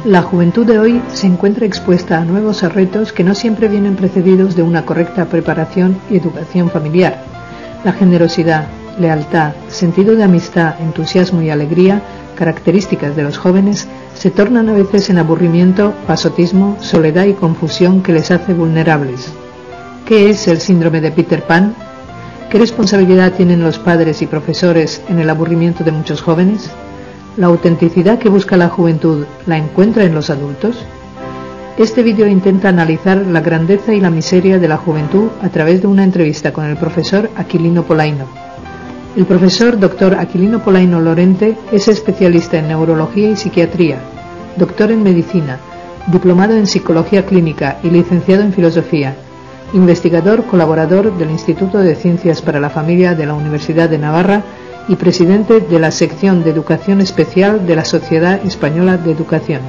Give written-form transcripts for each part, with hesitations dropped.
La juventud de hoy se encuentra expuesta a nuevos retos que no siempre vienen precedidos de una correcta preparación y educación familiar. La generosidad, lealtad, sentido de amistad, entusiasmo y alegría, características de los jóvenes, se tornan a veces en aburrimiento, pasotismo, soledad y confusión que les hace vulnerables. ¿Qué es el síndrome de Peter Pan? ¿Qué responsabilidad tienen los padres y profesores en el aburrimiento de muchos jóvenes? ¿La autenticidad que busca la juventud la encuentra en los adultos? Este vídeo intenta analizar la grandeza y la miseria de la juventud a través de una entrevista con el profesor Aquilino Polaino. El profesor Dr. Aquilino Polaino Lorente es especialista en neurología y psiquiatría, doctor en medicina, diplomado en psicología clínica y licenciado en filosofía, investigador colaborador del Instituto de Ciencias para la Familia de la Universidad de Navarra y presidente de la sección de Educación Especial de la Sociedad Española de Educación.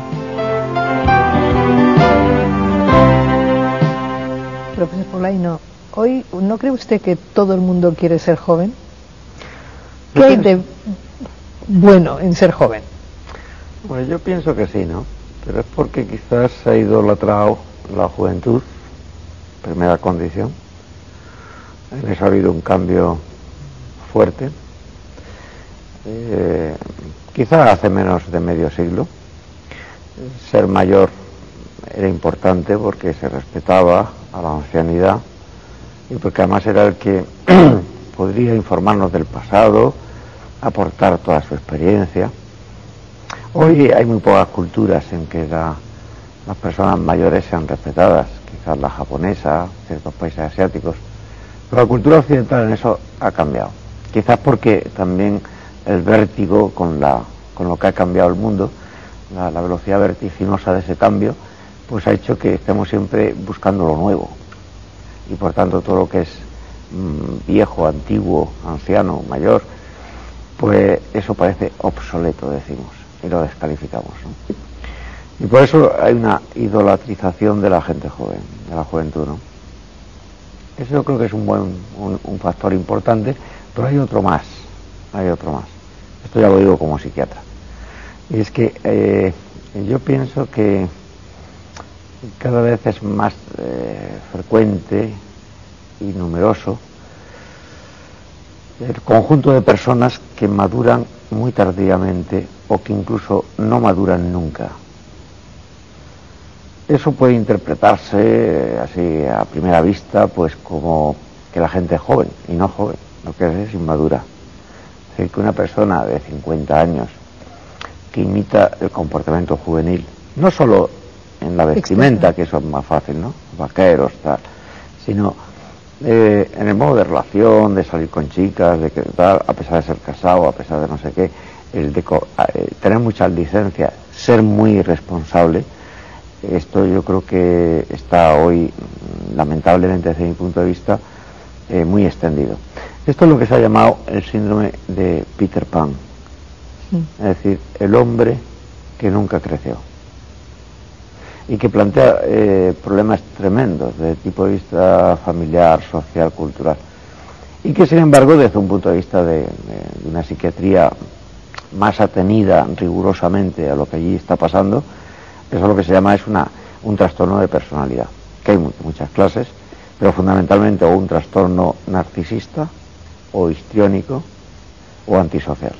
Profesor Polaino, hoy, ¿no cree usted que todo el mundo quiere ser joven? ¿Qué hay de bueno en ser joven? Bueno, yo pienso que sí, ¿no? Pero es porque quizás se ha idolatrado la juventud, primera condición. En eso ha habido un cambio fuerte. Quizás hace menos de medio siglo. Ser mayor era importante porque se respetaba a la ancianidad y porque además era el que podría informarnos del pasado, aportar toda su experiencia. Hoy hay muy pocas culturas en que las personas mayores sean respetadas, quizás la japonesa, ciertos países asiáticos, pero la cultura occidental en eso ha cambiado. Quizás porque también el vértigo con lo que ha cambiado el mundo, la velocidad vertiginosa de ese cambio, pues ha hecho que estemos siempre buscando lo nuevo y por tanto todo lo que es viejo, antiguo, anciano, mayor, pues eso parece obsoleto, decimos, y lo descalificamos, ¿no? Y por eso hay una idolatrización de la gente joven, de la juventud, ¿no? Eso yo creo que es un factor importante, pero hay otro más. Esto ya lo digo como psiquiatra. Y es que yo pienso que cada vez es más frecuente y numeroso el conjunto de personas que maduran muy tardíamente o que incluso no maduran nunca. Eso puede interpretarse así a primera vista pues como que la gente es joven y no joven, lo que es inmadura. Es decir, que una persona de 50 años que imita el comportamiento juvenil, no solo en la vestimenta, que eso es más fácil, ¿no? Vaqueros, tal, sino en el modo de relación, de salir con chicas, de que tal, a pesar de ser casado, a pesar de no sé qué, tener muchas licencias, ser muy responsable. Esto yo creo que está hoy, lamentablemente desde mi punto de vista, muy extendido. Esto es lo que se ha llamado el síndrome de Peter Pan, es decir, el hombre que nunca creció y que plantea problemas tremendos desde el tipo de vista familiar, social, cultural, y que sin embargo desde un punto de vista de una psiquiatría más atenida rigurosamente a lo que allí está pasando, eso es lo que se llama un trastorno de personalidad, que hay muchas clases, pero fundamentalmente o un trastorno narcisista o histriónico o antisocial.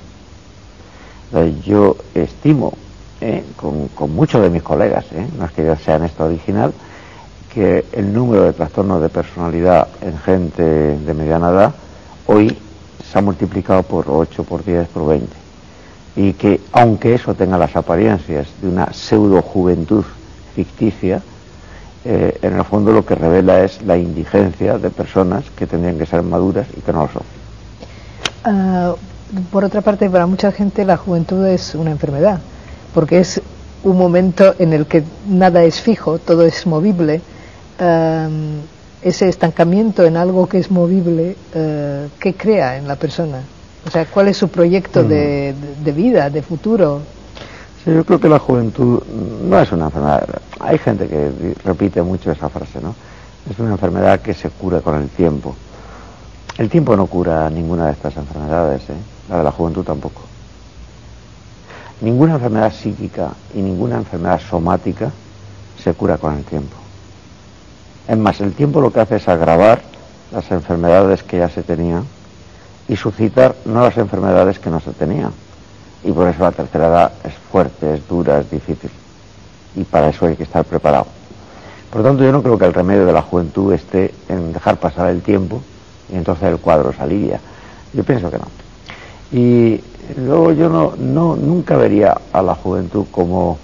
Yo estimo con muchos de mis colegas, no es que yo sea en esto original, que el número de trastornos de personalidad en gente de mediana edad hoy se ha multiplicado por 8, por 10, por 20. Y que aunque eso tenga las apariencias de una pseudo juventud ficticia, en el fondo lo que revela es la indigencia de personas que tendrían que ser maduras y que no lo son. Por otra parte, para mucha gente la juventud es una enfermedad, porque es un momento en el que nada es fijo, todo es movible. Ese estancamiento en algo que es movible, ¿qué crea en la persona? O sea, ¿cuál es su proyecto de vida, de futuro? Sí, yo creo que la juventud no es una enfermedad. Hay gente que repite mucho esa frase, ¿no? Es una enfermedad que se cura con el tiempo. El tiempo no cura ninguna de estas enfermedades, la de la juventud tampoco. ninguna enfermedad psíquica y ninguna enfermedad somática se cura con el tiempo. Es más, el tiempo lo que hace es agravar las enfermedades que ya se tenían y suscitar nuevas enfermedades que no se tenían. Y por eso la tercera edad es fuerte, es dura, es difícil. Y para eso hay que estar preparado. Por lo tanto, yo no creo que el remedio de la juventud esté en dejar pasar el tiempo y entonces el cuadro se alivia. Yo pienso que no. Y luego yo nunca vería a la juventud como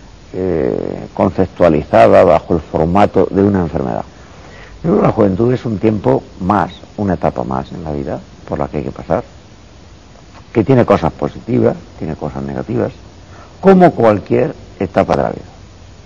conceptualizada bajo el formato de una enfermedad. Yo creo que la juventud es un tiempo más, una etapa más en la vida por la que hay que pasar, que tiene cosas positivas, tiene cosas negativas, como cualquier etapa de la vida.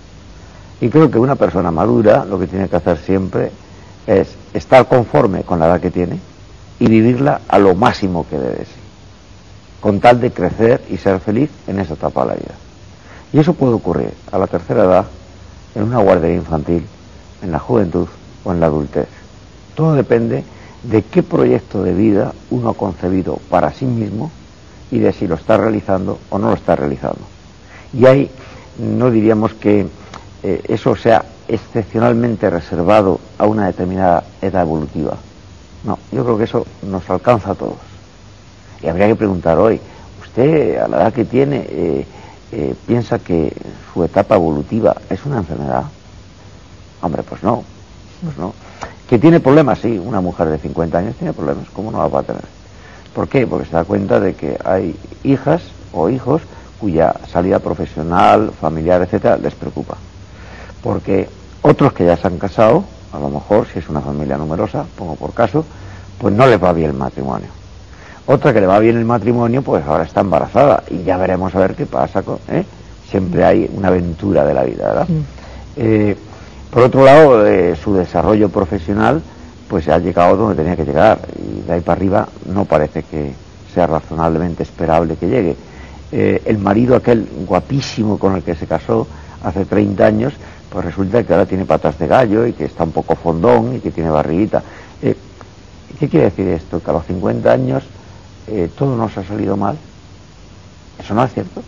Y creo que una persona madura lo que tiene que hacer siempre es estar conforme con la edad que tiene y vivirla a lo máximo que debe ser, con tal de crecer y ser feliz en esa etapa de la vida. Y eso puede ocurrir a la tercera edad, en una guardería infantil, en la juventud o en la adultez. Todo depende de qué proyecto de vida uno ha concebido para sí mismo y de si lo está realizando o no lo está realizando. Y ahí no diríamos que eso sea excepcionalmente reservado a una determinada edad evolutiva. No, yo creo que eso nos alcanza a todos. Y habría que preguntar hoy, ¿usted a la edad que tiene piensa que su etapa evolutiva es una enfermedad? Hombre, pues no. ¿Que tiene problemas? Sí, una mujer de 50 años tiene problemas, ¿cómo no la va a tener? ¿Por qué? Porque se da cuenta de que hay hijas o hijos cuya salida profesional, familiar, etcétera, les preocupa. Porque otros que ya se han casado, a lo mejor, si es una familia numerosa, pongo por caso, pues no les va bien el matrimonio. Otra que le va bien el matrimonio, pues ahora está embarazada y ya veremos a ver qué pasa con... Siempre hay una aventura de la vida, ¿verdad? Sí. Por otro lado, su desarrollo profesional, pues ha llegado donde tenía que llegar y de ahí para arriba no parece que sea razonablemente esperable que llegue. El marido aquel guapísimo con el que se casó hace 30 años, pues resulta que ahora tiene patas de gallo y que está un poco fondón y que tiene barriguita. ¿Qué quiere decir esto? Que a los 50 años todo nos ha salido mal. Eso no es cierto.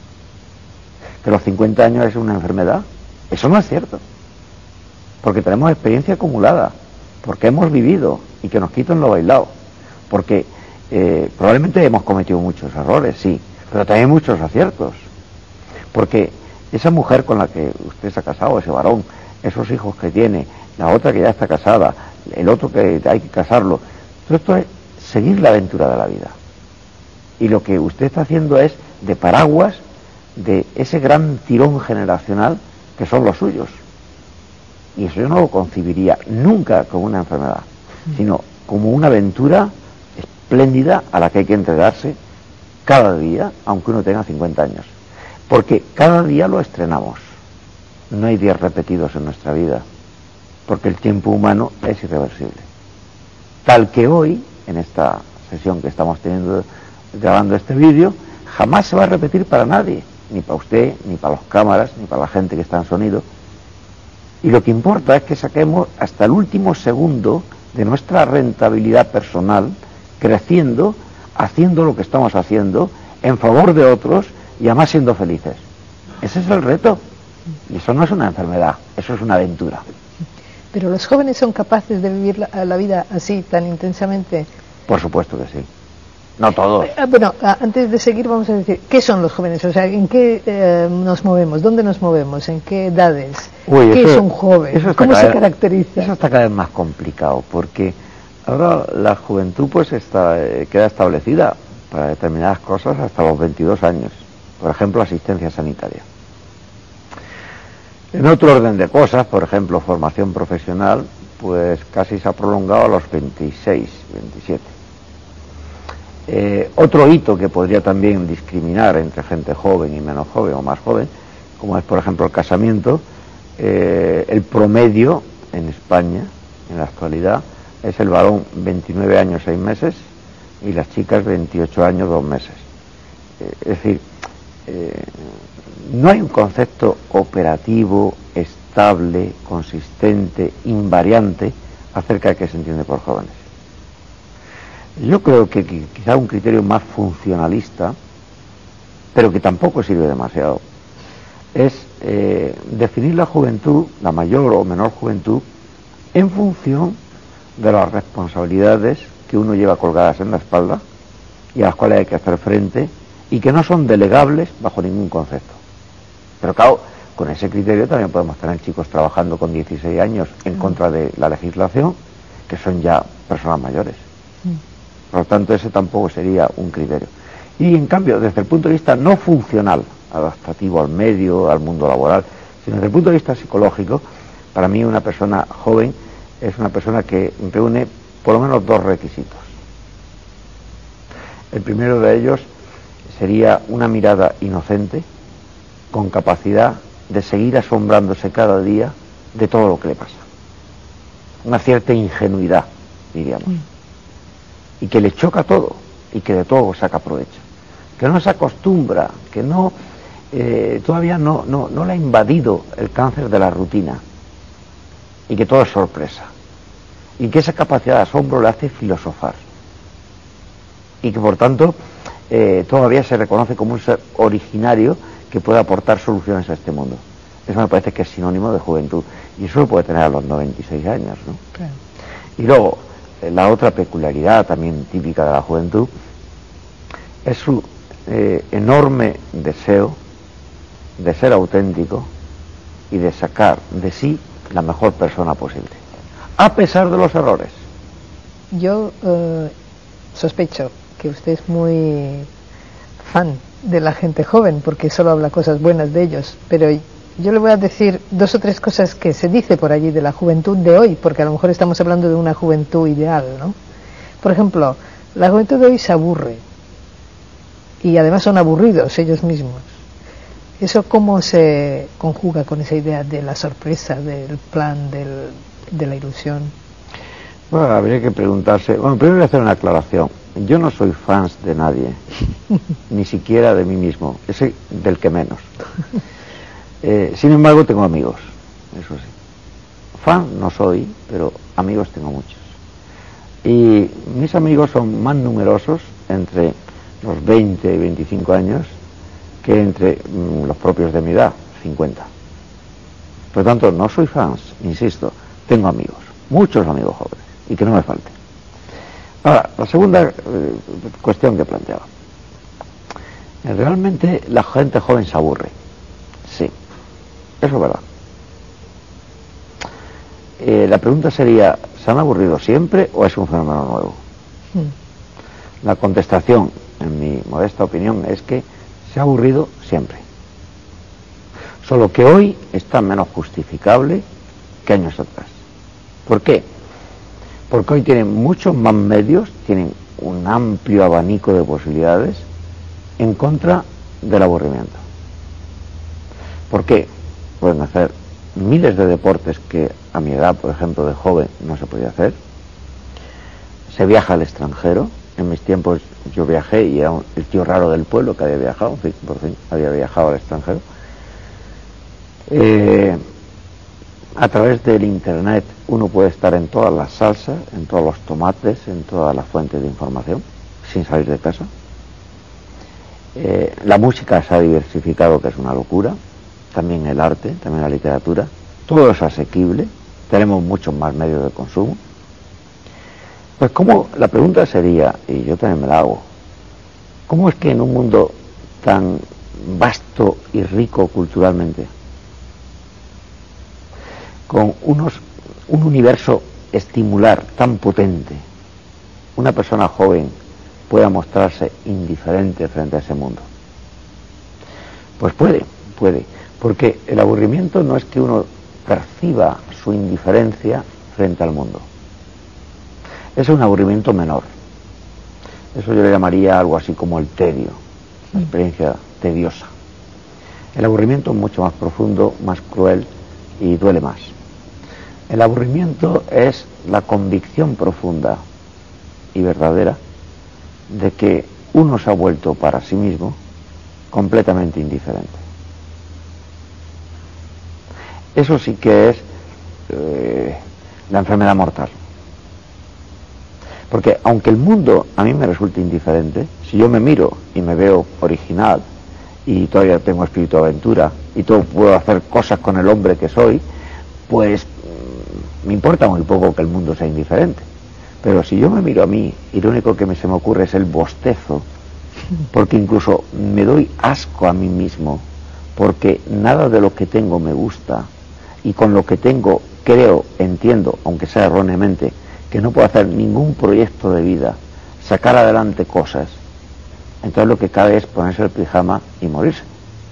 Que los 50 años es una enfermedad. Eso no es cierto. Porque tenemos experiencia acumulada, porque hemos vivido y que nos quiten lo bailado, porque probablemente hemos cometido muchos errores, sí, pero también muchos aciertos, porque esa mujer con la que usted se ha casado, ese varón, esos hijos que tiene, la otra que ya está casada, el otro que hay que casarlo, todo esto es seguir la aventura de la vida. Y lo que usted está haciendo es de paraguas de ese gran tirón generacional que son los suyos. Y eso yo no lo concibiría nunca como una enfermedad, sino como una aventura espléndida a la que hay que entregarse cada día, aunque uno tenga 50 años. Porque cada día lo estrenamos. No hay días repetidos en nuestra vida, porque el tiempo humano es irreversible. Tal que hoy, en esta sesión que estamos teniendo, grabando este vídeo, jamás se va a repetir para nadie, ni para usted, ni para las cámaras, ni para la gente que está en sonido. Y lo que importa es que saquemos hasta el último segundo de nuestra rentabilidad personal, creciendo, haciendo lo que estamos haciendo, en favor de otros y además siendo felices. Ese es el reto. Y eso no es una enfermedad, eso es una aventura. ¿Pero los jóvenes son capaces de vivir la vida así, tan intensamente? Por supuesto que sí. No todos. Bueno, antes de seguir vamos a decir, ¿qué son los jóvenes? O sea, ¿en qué nos movemos? ¿Dónde nos movemos? ¿En qué edades? ¿Qué es un joven? ¿Cómo se caracteriza? Eso está cada vez más complicado, porque ahora la juventud pues queda establecida para determinadas cosas hasta los 22 años. Por ejemplo, asistencia sanitaria. En otro orden de cosas, por ejemplo, formación profesional, pues casi se ha prolongado a los 26, 27. Otro hito que podría también discriminar entre gente joven y menos joven o más joven, como es por ejemplo el casamiento, el promedio en España en la actualidad es el varón 29 años 6 meses y las chicas 28 años 2 meses. Es decir, no hay un concepto operativo, estable, consistente, invariante acerca de qué se entiende por jóvenes. Yo creo que quizá un criterio más funcionalista pero que tampoco sirve demasiado, es definir la juventud, la mayor o menor juventud, en función de las responsabilidades que uno lleva colgadas en la espalda y a las cuales hay que hacer frente y que no son delegables bajo ningún concepto. Pero claro, con ese criterio también podemos tener chicos trabajando con 16 años en contra de la legislación, que son ya personas mayores. Por lo tanto, ese tampoco sería un criterio. Y en cambio, desde el punto de vista no funcional, adaptativo al medio, al mundo laboral, sino desde el punto de vista psicológico, para mí una persona joven es una persona que reúne por lo menos dos requisitos. El primero de ellos sería una mirada inocente, con capacidad de seguir asombrándose cada día de todo lo que le pasa. Una cierta ingenuidad, diríamos. Y que le choca todo, y que de todo saca provecho. Que no se acostumbra, que no todavía no le ha invadido el cáncer de la rutina, y que todo es sorpresa. Y que esa capacidad de asombro le hace filosofar. Y que por tanto todavía se reconoce como un ser originario que puede aportar soluciones a este mundo. Eso me parece que es sinónimo de juventud. Y eso lo puede tener a los 96 años, ¿no? Claro. Y luego, la otra peculiaridad también típica de la juventud es su enorme deseo de ser auténtico y de sacar de sí la mejor persona posible, a pesar de los errores. Yo sospecho que usted es muy fan de la gente joven, porque solo habla cosas buenas de ellos, pero yo le voy a decir dos o tres cosas que se dice por allí de la juventud de hoy, porque a lo mejor estamos hablando de una juventud ideal, ¿no? Por ejemplo, la juventud de hoy se aburre, y además son aburridos ellos mismos. ¿Eso cómo se conjuga con esa idea de la sorpresa, del plan, de la ilusión? Bueno, habría que preguntarse. Bueno, primero voy a hacer una aclaración. Yo no soy fans de nadie, ni siquiera de mí mismo, ese del que menos. Sin embargo, tengo amigos, eso sí. Fan no soy, pero amigos tengo muchos. Y mis amigos son más numerosos entre los 20 y 25 años que entre los propios de mi edad, 50. Por lo tanto, no soy fans, insisto, tengo amigos, muchos amigos jóvenes, y que no me falten. Ahora, la segunda cuestión que planteaba. Realmente la gente joven se aburre. Sí, eso es verdad. La pregunta sería, ¿se han aburrido siempre o es un fenómeno nuevo? La contestación, en mi modesta opinión, es que se ha aburrido siempre. Solo que hoy está menos justificable que años atrás. ¿Por qué? Porque hoy tienen muchos más medios, tienen un amplio abanico de posibilidades en contra del aburrimiento. ¿Por qué? Pueden hacer miles de deportes que a mi edad, por ejemplo, de joven, no se podía hacer. Se viaja al extranjero. En mis tiempos yo viajé y era el tío raro del pueblo que había viajado, por fin había viajado al extranjero. A través del internet uno puede estar en todas las salsas, en todos los tomates, en todas las fuentes de información, sin salir de casa. La música se ha diversificado, que es una locura, también el arte, también la literatura, todo es asequible, tenemos muchos más medios de consumo. Pues cómo, la pregunta sería, y yo también me la hago, ¿cómo es que en un mundo tan vasto y rico culturalmente, con un universo estimular tan potente, una persona joven pueda mostrarse indiferente frente a ese mundo? Pues puede, porque el aburrimiento no es que uno perciba su indiferencia frente al mundo, es un aburrimiento menor. Eso yo le llamaría algo así como el tedio, una experiencia tediosa. El aburrimiento es mucho más profundo, más cruel y duele más. El aburrimiento es la convicción profunda y verdadera de que uno se ha vuelto para sí mismo completamente indiferente. Eso sí que es la enfermedad mortal. Porque aunque el mundo a mí me resulte indiferente, si yo me miro y me veo original, y todavía tengo espíritu de aventura y todo puedo hacer cosas con el hombre que soy, pues me importa muy poco que el mundo sea indiferente. Pero si yo me miro a mí y lo único que se me ocurre es el bostezo, porque incluso me doy asco a mí mismo, porque nada de lo que tengo me gusta, y con lo que tengo creo, entiendo, aunque sea erróneamente, que no puedo hacer ningún proyecto de vida, sacar adelante cosas, entonces lo que cabe es ponerse el pijama y morirse.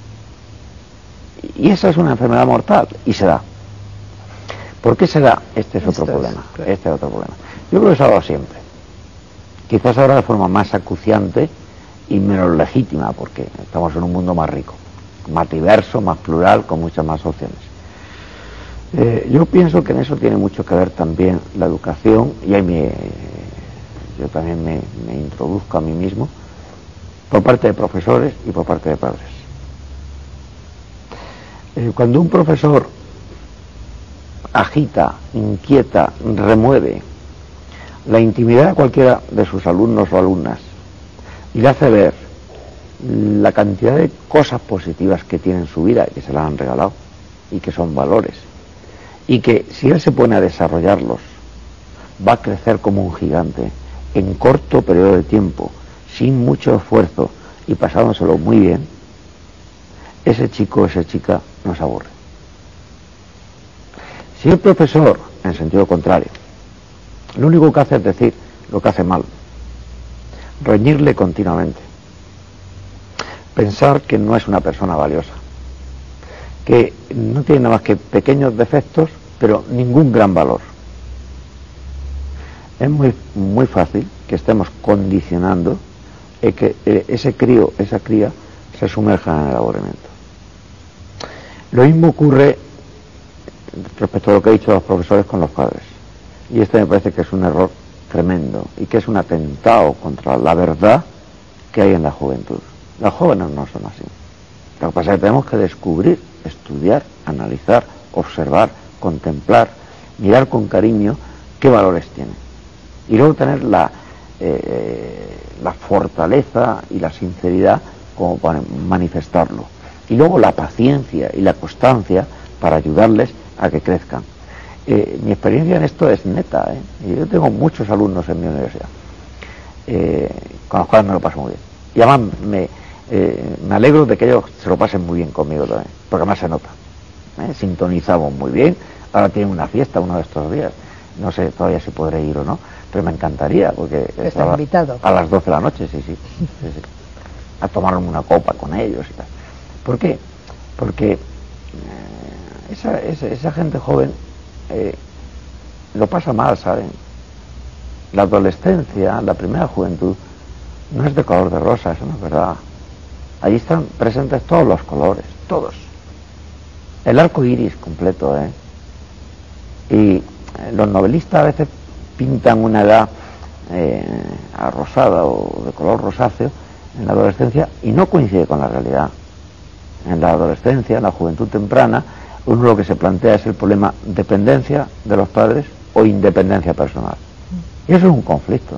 Y esa es una enfermedad mortal, y se da. ¿Por qué se da? Este es otro problema. Claro. Este es otro problema. Yo creo que se ha dado siempre. Quizás ahora de forma más acuciante y menos legítima, porque estamos en un mundo más rico, más diverso, más plural, con muchas más opciones. Yo pienso que en eso tiene mucho que ver también la educación, y ahí yo también me introduzco a mí mismo, por parte de profesores y por parte de padres. Cuando un profesor agita, inquieta, remueve la intimidad de cualquiera de sus alumnos o alumnas y le hace ver la cantidad de cosas positivas que tiene en su vida y que se las han regalado y que son valores, y que si él se pone a desarrollarlos va a crecer como un gigante en corto periodo de tiempo, sin mucho esfuerzo y pasándoselo muy bien, ese chico o esa chica no se aburre. Si el profesor, en sentido contrario, lo único que hace es decir lo que hace mal, reñirle continuamente, pensar que no es una persona valiosa, que no tiene nada más que pequeños defectos, pero ningún gran valor, es muy fácil que estemos condicionando que ese crío, esa cría, se sumerja en el aburrimiento. Lo mismo ocurre respecto a lo que he dicho los profesores con los padres, y este me parece que es un error tremendo y que es un atentado contra la verdad que hay en la juventud. Los jóvenes no son así. Lo que pasa es que tenemos que descubrir, estudiar, analizar, observar, contemplar, mirar con cariño qué valores tienen, y luego tener la fortaleza y la sinceridad como para manifestarlo, y luego la paciencia y la constancia para ayudarles a que crezcan. Mi experiencia en esto es neta, Yo tengo muchos alumnos en mi universidad, con los cuales me lo paso muy bien, y además me alegro de que ellos se lo pasen muy bien conmigo también, porque además se nota, sintonizamos muy bien. Ahora tienen una fiesta uno de estos días, no sé todavía si podré ir o no, pero me encantaría, porque está invitado a las 12 de la noche, sí, a tomar una copa con ellos y tal. ¿Por qué? Porque esa gente joven lo pasa mal, ¿saben? La adolescencia, la primera juventud, no es de color de rosa, eso no es verdad. Allí están presentes todos los colores, todos. El arco iris completo, Y los novelistas a veces pintan una edad arrosada o de color rosáceo en la adolescencia, y no coincide con la realidad. En la adolescencia, en la juventud temprana, uno lo que se plantea es el problema dependencia de los padres o independencia personal. Y eso es un conflicto.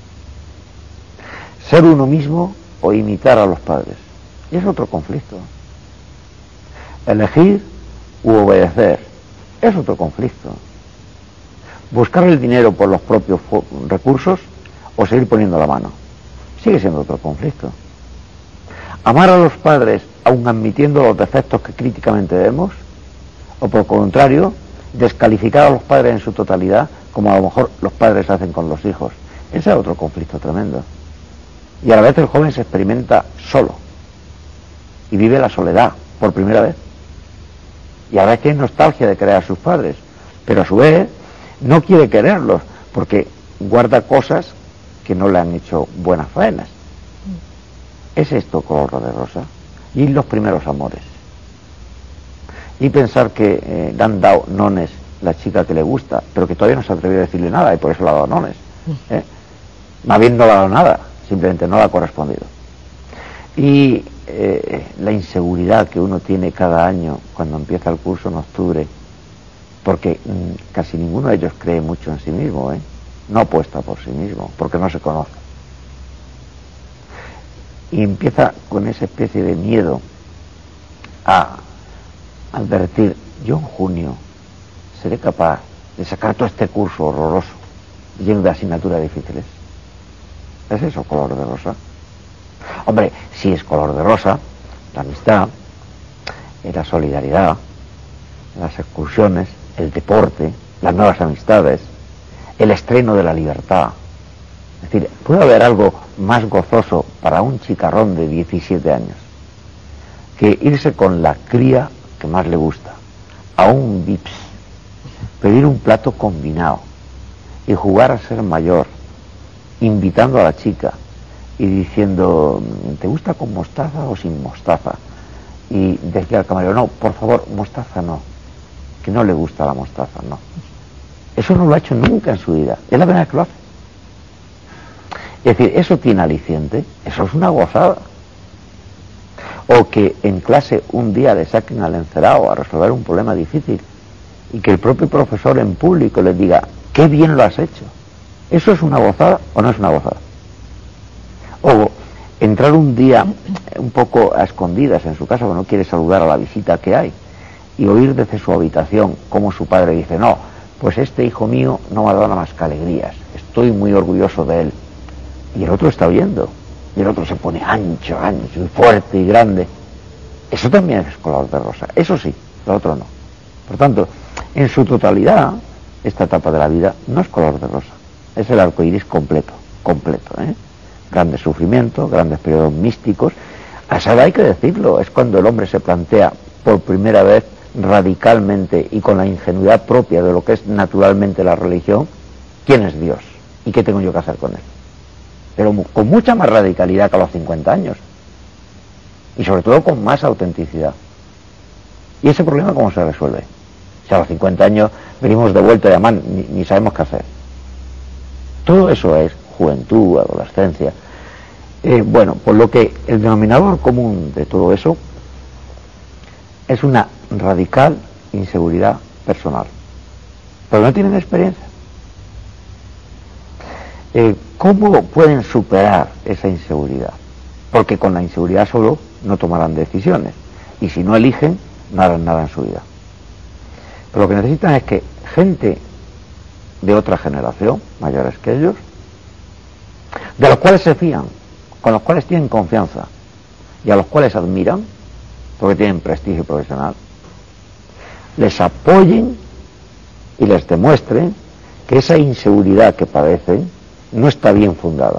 Ser uno mismo o imitar a los padres. Y es otro conflicto. Elegir u obedecer es otro conflicto. Buscar el dinero por los propios recursos o seguir poniendo la mano sigue siendo otro conflicto. Amar a los padres aun admitiendo los defectos que críticamente vemos, o por el contrario, descalificar a los padres en su totalidad, como a lo mejor los padres hacen con los hijos. Ese es otro conflicto tremendo. Y a la vez el joven se experimenta solo y vive la soledad por primera vez, y a la vez tiene nostalgia de querer a sus padres, pero a su vez no quiere quererlos porque guarda cosas que no le han hecho buenas faenas. ¿Es esto color de rosa? Y los primeros amores, y pensar que le han dado nones la chica que le gusta, pero que todavía no se ha atrevido a decirle nada y por eso le ha dado nones, más bien no le ha dado nada, simplemente no le ha correspondido. Y la inseguridad que uno tiene cada año cuando empieza el curso en octubre, porque casi ninguno de ellos cree mucho en sí mismo, no apuesta por sí mismo, porque no se conoce. y empieza con esa especie de miedo a advertir: yo en junio seré capaz de sacar todo este curso horroroso lleno de asignaturas difíciles. ¿Es eso color de rosa? Hombre, sí es color de rosa la amistad, la solidaridad, las excursiones, el deporte, las nuevas amistades, el estreno de la libertad. Es decir, ¿puede haber algo más gozoso para un chicarrón de 17 años que irse con la cría que más le gusta a un Vips, pedir un plato combinado y jugar a ser mayor, invitando a la chica y diciendo: ¿te gusta con mostaza o sin mostaza? Y decía al camarero: no, por favor, mostaza no, que no le gusta la mostaza, no. Eso no lo ha hecho nunca en su vida, es la primera vez que lo hace. Es decir, eso tiene aliciente, eso es una gozada. O que en clase un día le saquen al encerado a resolver un problema difícil y que el propio profesor en público les diga: qué bien lo has hecho. ¿Eso es una gozada o no es una gozada? O entrar un día un poco a escondidas en su casa, cuando no quiere saludar a la visita que hay, y oír desde su habitación como su padre dice: no, pues este hijo mío no me ha dado nada más que alegrías, estoy muy orgulloso de él. Y el otro está oyendo, y el otro se pone ancho, ancho, y fuerte y grande. Eso también es color de rosa, eso sí, lo otro no. Por tanto, en su totalidad, esta etapa de la vida no es color de rosa, es el arco iris completo, ¿eh? Grandes sufrimientos, grandes periodos místicos. A esa edad hay que decirlo, es cuando el hombre se plantea por primera vez radicalmente y con la ingenuidad propia de lo que es naturalmente la religión: ¿quién es Dios? ¿Y qué tengo yo que hacer con él? Pero con mucha más radicalidad que a los 50 años. Y sobre todo con más autenticidad. ¿Y ese problema cómo se resuelve? Si a los 50 años venimos de vuelta y además ni sabemos qué hacer. Todo eso es juventud, adolescencia. Bueno, por lo que el denominador común de todo eso es una radical inseguridad personal. Pero no tienen experiencia. ¿Cómo pueden superar esa inseguridad? Porque con la inseguridad solo no tomarán decisiones, y si no eligen, no harán nada en su vida. Pero lo que necesitan es que gente de otra generación, mayores que ellos, de los cuales se fían, con los cuales tienen confianza y a los cuales admiran, porque tienen prestigio profesional, les apoyen y les demuestren que esa inseguridad que padecen no está bien fundada,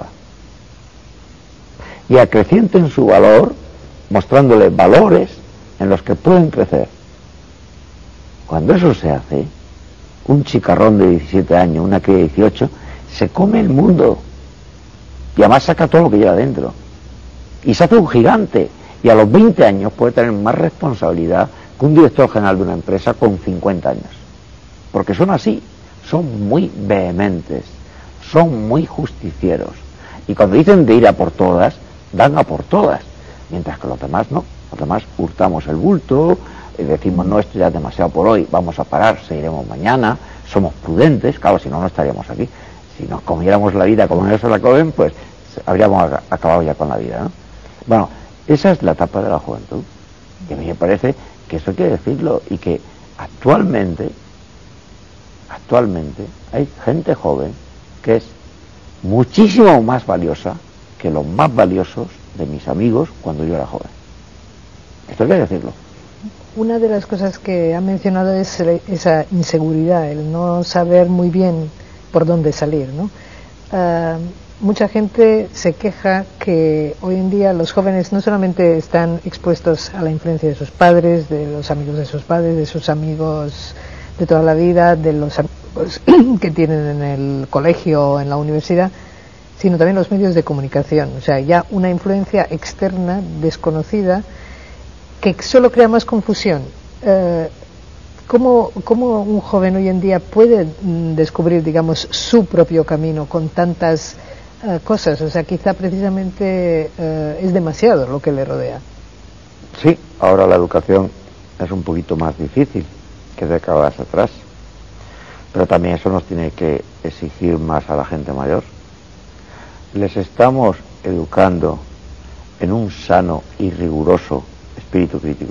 y acrecienten su valor mostrándoles valores en los que pueden crecer. Cuando eso se hace, un chicarrón de 17 años, una cría de 18, se come el mundo y además saca todo lo que lleva dentro y se hace un gigante, y a los 20 años puede tener más responsabilidad que un director general de una empresa con 50 años, porque son así, son muy vehementes, son muy justicieros, y cuando dicen de ir a por todas, dan a por todas, mientras que los demás no. Los demás hurtamos el bulto, decimos: no, esto ya es demasiado por hoy, vamos a parar, seguiremos mañana, somos prudentes. Claro, si no, no estaríamos aquí. Si nos comiéramos la vida como ellos se la comen, pues habríamos acabado ya con la vida, ¿no? Bueno, esa es la etapa de la juventud, y a mí me parece que eso hay que decirlo, y que actualmente hay gente joven que es muchísimo más valiosa que los más valiosos de mis amigos cuando yo era joven. Esto hay que decirlo. Una de las cosas que ha mencionado es esa inseguridad, el no saber muy bien por dónde salir, ¿no? Mucha gente se queja que hoy en día los jóvenes no solamente están expuestos a la influencia de sus padres, de los amigos de sus padres, de sus amigos de toda la vida, de los amigos que tienen en el colegio o en la universidad, sino también los medios de comunicación. O sea, ya una influencia externa, desconocida, que solo crea más confusión. ¿Cómo un joven hoy en día puede descubrir, digamos, su propio camino con tantas cosas? O sea, quizá precisamente es demasiado lo que le rodea. Sí, ahora la educación es un poquito más difícil que décadas atrás, pero también eso nos tiene que exigir más a la gente mayor. Les estamos educando en un sano y riguroso espíritu crítico?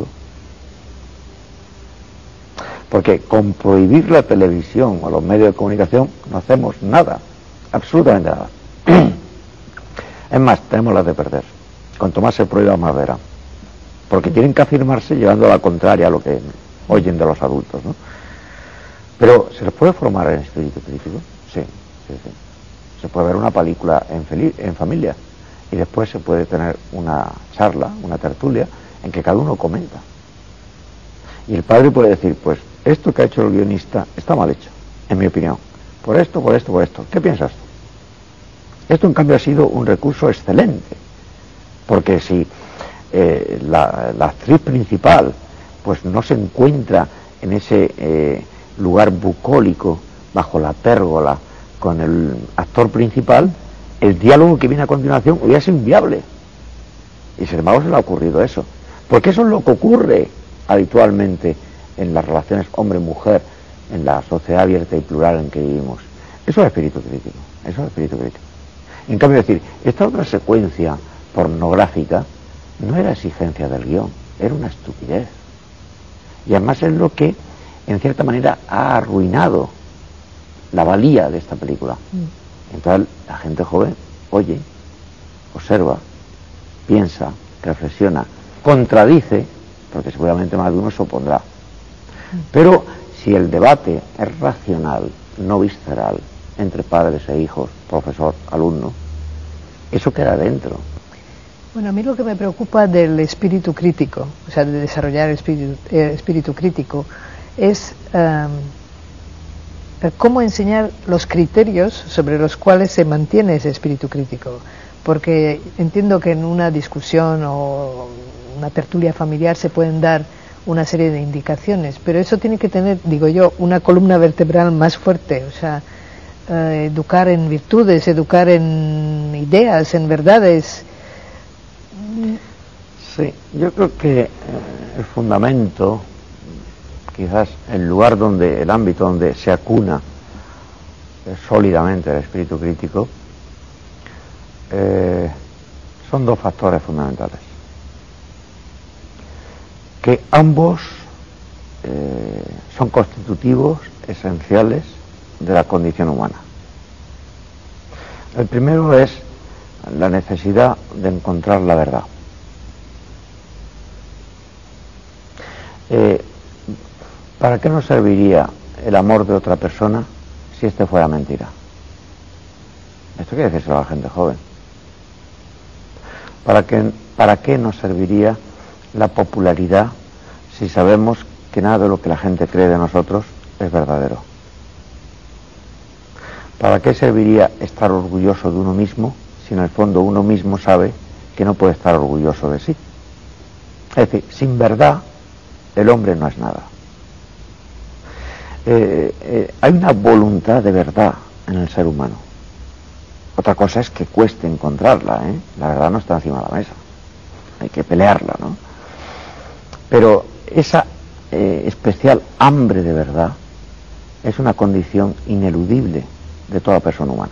Porque con prohibir la televisión o los medios de comunicación no hacemos nada, absolutamente nada. Es más, tenemos las de perder. Cuanto más se prohíba, más verán. Porque tienen que afirmarse llevando a la contraria a lo que oyen de los adultos, ¿no? Pero, ¿se les puede formar en espíritu crítico? Sí, sí, sí. Se puede ver una película en familia y después se puede tener una charla, una tertulia, en que cada uno comenta. Y el padre puede decir, pues, esto que ha hecho el guionista está mal hecho, en mi opinión. Por esto, por esto, por esto. ¿Qué piensas tú? Esto, en cambio, ha sido un recurso excelente. Porque si la actriz principal pues no se encuentra en ese lugar bucólico, bajo la pérgola, con el actor principal, el diálogo que viene a continuación hubiera sido inviable. Y sin embargo se le ha ocurrido eso. Porque eso es lo que ocurre habitualmente en las relaciones hombre-mujer, en la sociedad abierta y plural en que vivimos. Eso es espíritu crítico, eso es espíritu crítico. En cambio, decir, esta otra secuencia pornográfica no era exigencia del guión, era una estupidez. Y además es lo que, en cierta manera, ha arruinado la valía de esta película. Entonces, la gente joven oye, observa, piensa, reflexiona, contradice, porque seguramente más de uno se opondrá. Pero si el debate es racional, no visceral, entre padres e hijos, profesor, alumno, eso queda dentro. Bueno, a mí lo que me preocupa del espíritu crítico, o sea, de desarrollar el espíritu crítico, es cómo enseñar los criterios sobre los cuales se mantiene ese espíritu crítico. Porque entiendo que en una discusión o una tertulia familiar se pueden dar una serie de indicaciones, pero eso tiene que tener, digo yo, una columna vertebral más fuerte, o sea, educar en virtudes, educar en ideas, en verdades. Sí, yo creo que el fundamento, quizás el lugar donde, el ámbito donde se acuna sólidamente el espíritu crítico, son dos factores fundamentales, que ambos son constitutivos, esenciales de la condición humana. El primero es la necesidad de encontrar la verdad. ¿Para qué nos serviría el amor de otra persona si este fuera mentira? Esto quiere decirse a la gente joven. ¿Para qué nos serviría la popularidad si sabemos que nada de lo que la gente cree de nosotros es verdadero? ¿Para qué serviría estar orgulloso de uno mismo si en el fondo uno mismo sabe que no puede estar orgulloso de sí? Es decir, sin verdad el hombre no es nada. Hay una voluntad de verdad en el ser humano. Otra cosa es que cueste encontrarla, ¿eh? La verdad no está encima de la mesa. Hay que pelearla, ¿no? Pero esa especial hambre de verdad es una condición ineludible de toda persona humana.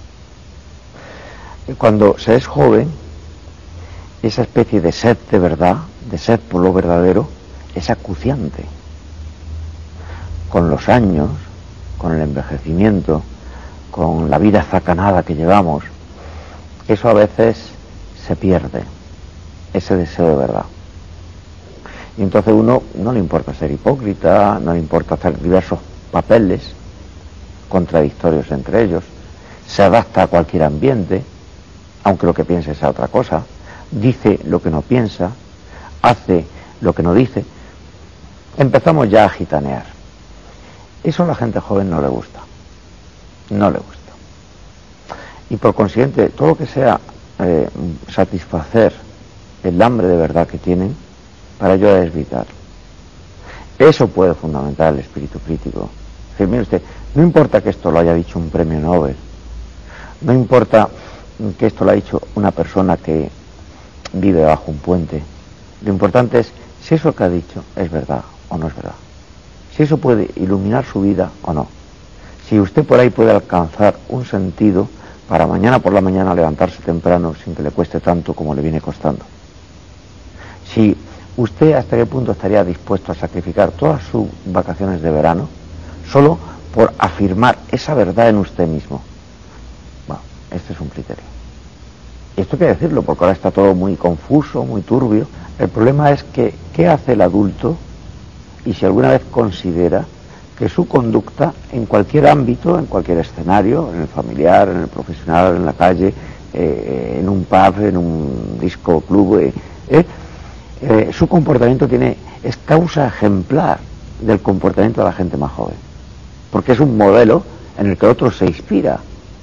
Cuando se es joven, esa especie de sed de verdad, de sed por lo verdadero, es acuciante. Con los años, con el envejecimiento, con la vida zacanada que llevamos, eso a veces se pierde, ese deseo de verdad. Y entonces uno no le importa ser hipócrita, no le importa hacer diversos papeles contradictorios entre ellos, se adapta a cualquier ambiente, aunque lo que piense sea otra cosa, dice lo que no piensa, hace lo que no dice. Empezamos ya a gitanear. Eso a la gente joven no le gusta. No le gusta. Y por consiguiente, todo lo que sea satisfacer el hambre de verdad que tienen, para ello es vital. Eso puede fundamentar el espíritu crítico. Es decir, mire usted, no importa que esto lo haya dicho un premio Nobel, no importa que esto lo haya dicho una persona que vive bajo un puente, lo importante es si eso que ha dicho es verdad o no es verdad, si eso puede iluminar su vida o no, si usted por ahí puede alcanzar un sentido para mañana por la mañana levantarse temprano sin que le cueste tanto como le viene costando. Si usted, ¿hasta qué punto estaría dispuesto a sacrificar todas sus vacaciones de verano solo por afirmar esa verdad en usted mismo? Bueno, este es un criterio. Y esto hay que decirlo, porque ahora está todo muy confuso, muy turbio. El problema es que, ¿qué hace el adulto? Y si alguna vez considera que su conducta en cualquier ámbito, en cualquier escenario, en el familiar, en el profesional, en la calle, en un pub, en un disco club, su comportamiento es causa ejemplar del comportamiento de la gente más joven, porque es un modelo en el que otro se inspira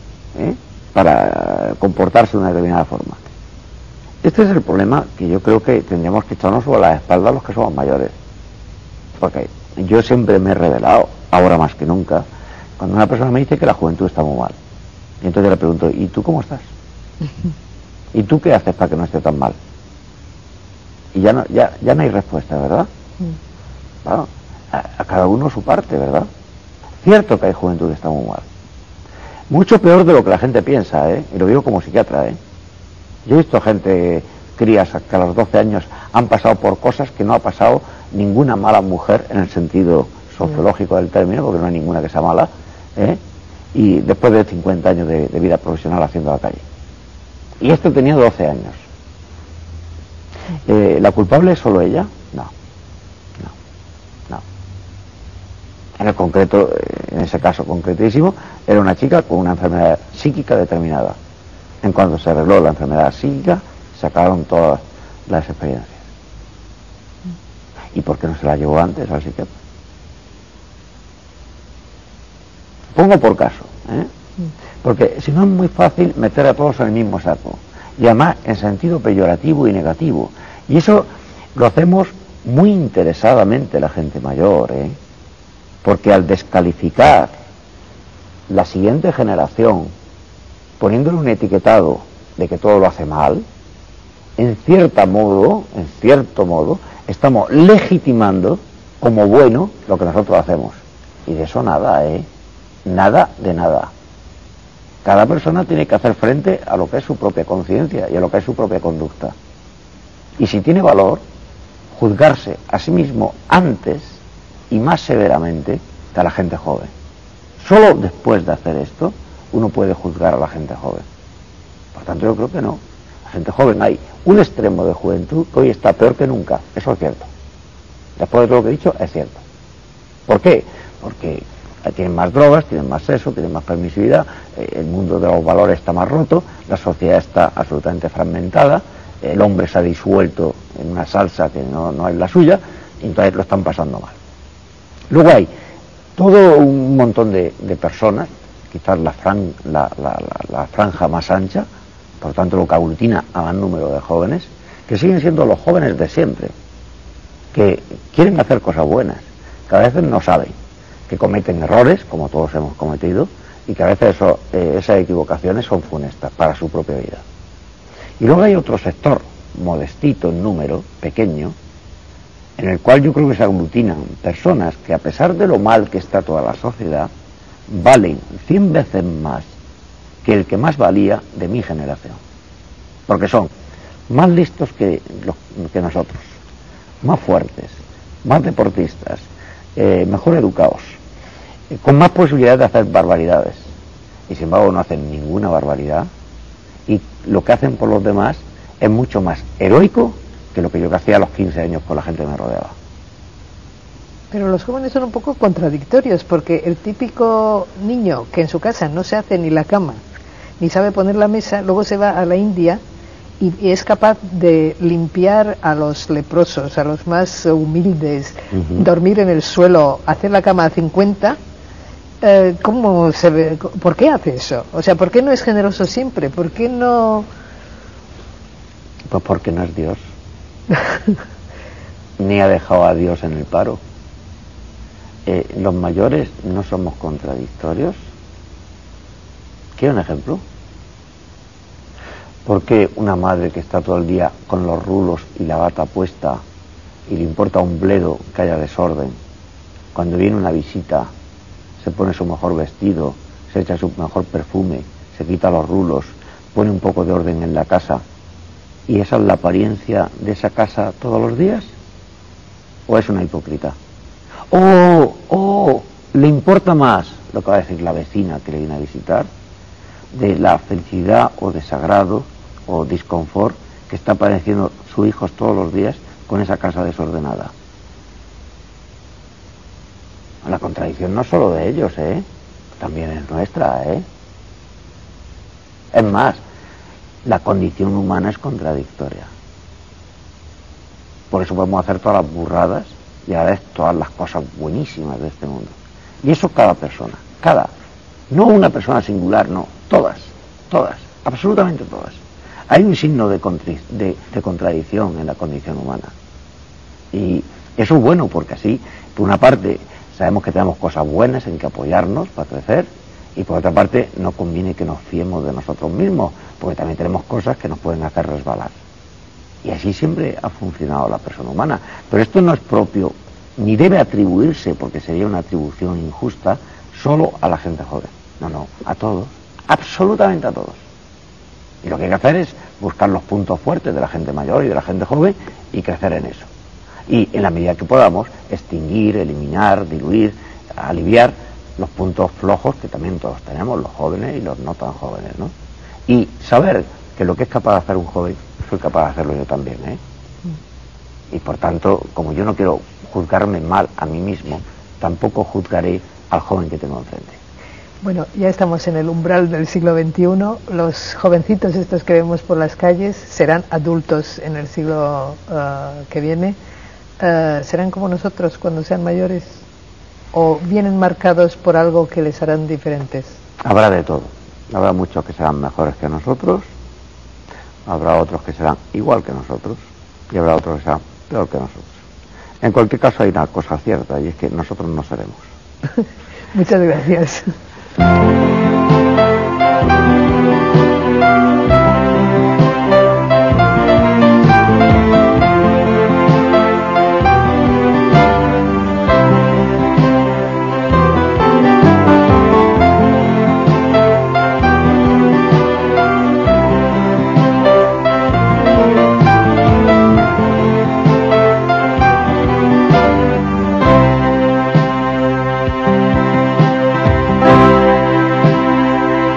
para comportarse de una determinada forma. Este es el problema que yo creo que tendríamos que echarnos sobre la espalda los que somos mayores, porque yo siempre me he revelado, ahora más que nunca, cuando una persona me dice que la juventud está muy mal, y entonces le pregunto, ¿y tú cómo estás? ¿Y tú qué haces para que no esté tan mal? Y ya no hay respuesta, ¿verdad? Claro, a cada uno su parte, ¿verdad? Cierto que hay juventud que está muy mal. Mucho peor de lo que la gente piensa, y lo digo como psiquiatra, Yo he visto gente, crías que a los 12 años han pasado por cosas que no ha pasado ninguna mala mujer en el sentido sociológico del término, porque no hay ninguna que sea mala, y después de 50 años de vida profesional haciendo la calle. Y este tenía 12 años. ¿La culpable es solo ella? No. En el concreto, en ese caso concretísimo, era una chica con una enfermedad psíquica determinada. En cuanto se arregló la enfermedad psíquica, se acabaron todas las experiencias. ¿Y por qué no se la llevó antes al psiquiatra? Pongo por caso, porque si no es muy fácil meter a todos en el mismo saco, y además en sentido peyorativo y negativo, y eso lo hacemos muy interesadamente la gente mayor, porque al descalificar la siguiente generación, poniéndole un etiquetado de que todo lo hace mal, en cierto modo, estamos legitimando como bueno lo que nosotros hacemos. Y de eso nada, nada de nada. Cada persona tiene que hacer frente a lo que es su propia conciencia y a lo que es su propia conducta. Y si tiene valor, juzgarse a sí mismo antes y más severamente que a la gente joven. Solo después de hacer esto, uno puede juzgar a la gente joven. Por tanto, yo creo que no. La gente joven, hay un extremo de juventud que hoy está peor que nunca. Eso es cierto. Después de todo lo que he dicho, es cierto. ¿Por qué? Porque tienen más drogas, tienen más sexo, tienen más permisividad, el mundo de los valores está más roto, la sociedad está absolutamente fragmentada, el hombre se ha disuelto en una salsa que no es la suya, y entonces lo están pasando mal. Luego hay todo un montón de personas, quizás la franja más ancha, por tanto lo que aglutina a más número de jóvenes, que siguen siendo los jóvenes de siempre, que quieren hacer cosas buenas, que a veces no saben, que cometen errores, como todos hemos cometido, y que a veces esas equivocaciones son funestas para su propia vida. Y luego hay otro sector, modestito en número, pequeño, en el cual yo creo que se aglutinan personas que, a pesar de lo mal que está toda la sociedad, valen 100 veces más que el que más valía de mi generación, porque son más listos que nosotros, más fuertes, más deportistas, mejor educados, con más posibilidades de hacer barbaridades, y sin embargo no hacen ninguna barbaridad, y lo que hacen por los demás es mucho más heroico que lo que yo hacía a los 15 años con la gente que me rodeaba. Pero los jóvenes son un poco contradictorios, porque el típico niño que en su casa no se hace ni la cama, ni sabe poner la mesa, luego se va a la India y es capaz de limpiar a los leprosos, a los más humildes, dormir en el suelo, hacer la cama a 50. ¿Cómo se ve? ¿Por qué hace eso? O sea, ¿por qué no es generoso siempre? ¿Por qué no...? Pues porque no es Dios. Ni ha dejado a Dios en el paro. Los mayores no somos contradictorios. ¿Quiere un ejemplo? ¿Por qué una madre que está todo el día con los rulos y la bata puesta y le importa un bledo que haya desorden, cuando viene una visita se pone su mejor vestido, se echa su mejor perfume, se quita los rulos, pone un poco de orden en la casa, y esa es la apariencia de esa casa todos los días, o es una hipócrita, o le importa más lo que va a decir la vecina que le viene a visitar de la felicidad o desagrado o disconfort que está padeciendo sus hijos todos los días con esa casa desordenada. La contradicción no es solo de ellos, también es nuestra, Es más, la condición humana es contradictoria. Por eso podemos hacer todas las burradas y a la vez todas las cosas buenísimas de este mundo. Y eso cada persona, no una persona singular, no, todas, absolutamente todas. Hay un signo de contradicción en la condición humana. Y eso es bueno porque así, por una parte, sabemos que tenemos cosas buenas en que apoyarnos para crecer, y por otra parte no conviene que nos fiemos de nosotros mismos, porque también tenemos cosas que nos pueden hacer resbalar. Y así siempre ha funcionado la persona humana. Pero esto no es propio, ni debe atribuirse, porque sería una atribución injusta, solo a la gente joven. No, a todos, absolutamente a todos. Y lo que hay que hacer es buscar los puntos fuertes de la gente mayor y de la gente joven y crecer en eso. Y en la medida que podamos, extinguir, eliminar, diluir, aliviar los puntos flojos que también todos tenemos, los jóvenes y los no tan jóvenes, ¿no? Y saber que lo que es capaz de hacer un joven, soy capaz de hacerlo yo también, Y por tanto, como yo no quiero juzgarme mal a mí mismo, tampoco juzgaré al joven que tengo enfrente. Bueno, ya estamos en el umbral del siglo XXI. Los jovencitos estos que vemos por las calles serán adultos en el siglo que viene. ¿Serán como nosotros cuando sean mayores? ¿O vienen marcados por algo que les harán diferentes? Habrá de todo. Habrá muchos que serán mejores que nosotros, habrá otros que serán igual que nosotros, y habrá otros que serán peor que nosotros. En cualquier caso hay una cosa cierta, y es que nosotros no seremos. Muchas gracias.